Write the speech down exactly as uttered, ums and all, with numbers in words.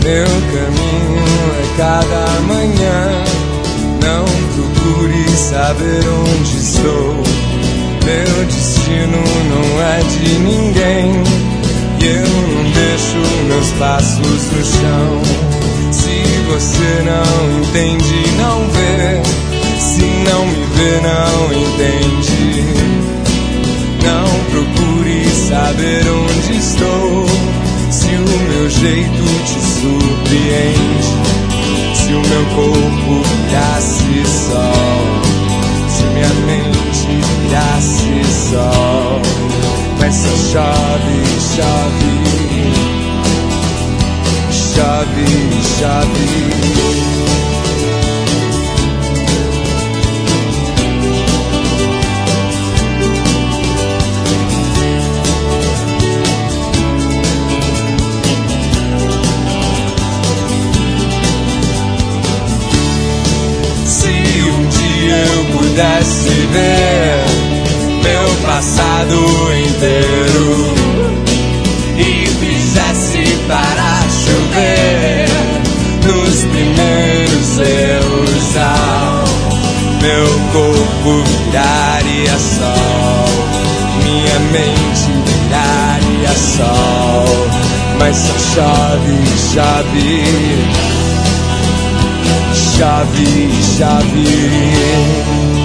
Meu caminho é cada manhã. Não procure saber onde estou. Meu destino não é de ninguém. E eu não deixo meus passos no chão. Se você não entende, não vê. Se não me vê, não entende. Não procure saber onde estou. Se o meu jeito te surpreende. Se o meu corpo virasse sol. Se minha mente virasse sol. Mas só chove, chove. Chove, chove. Pudesse ver meu passado inteiro e fizesse para chover nos primeiros erros, ao meu corpo viraria sol, minha mente viraria sol, mas só chove, chove, chove, chove.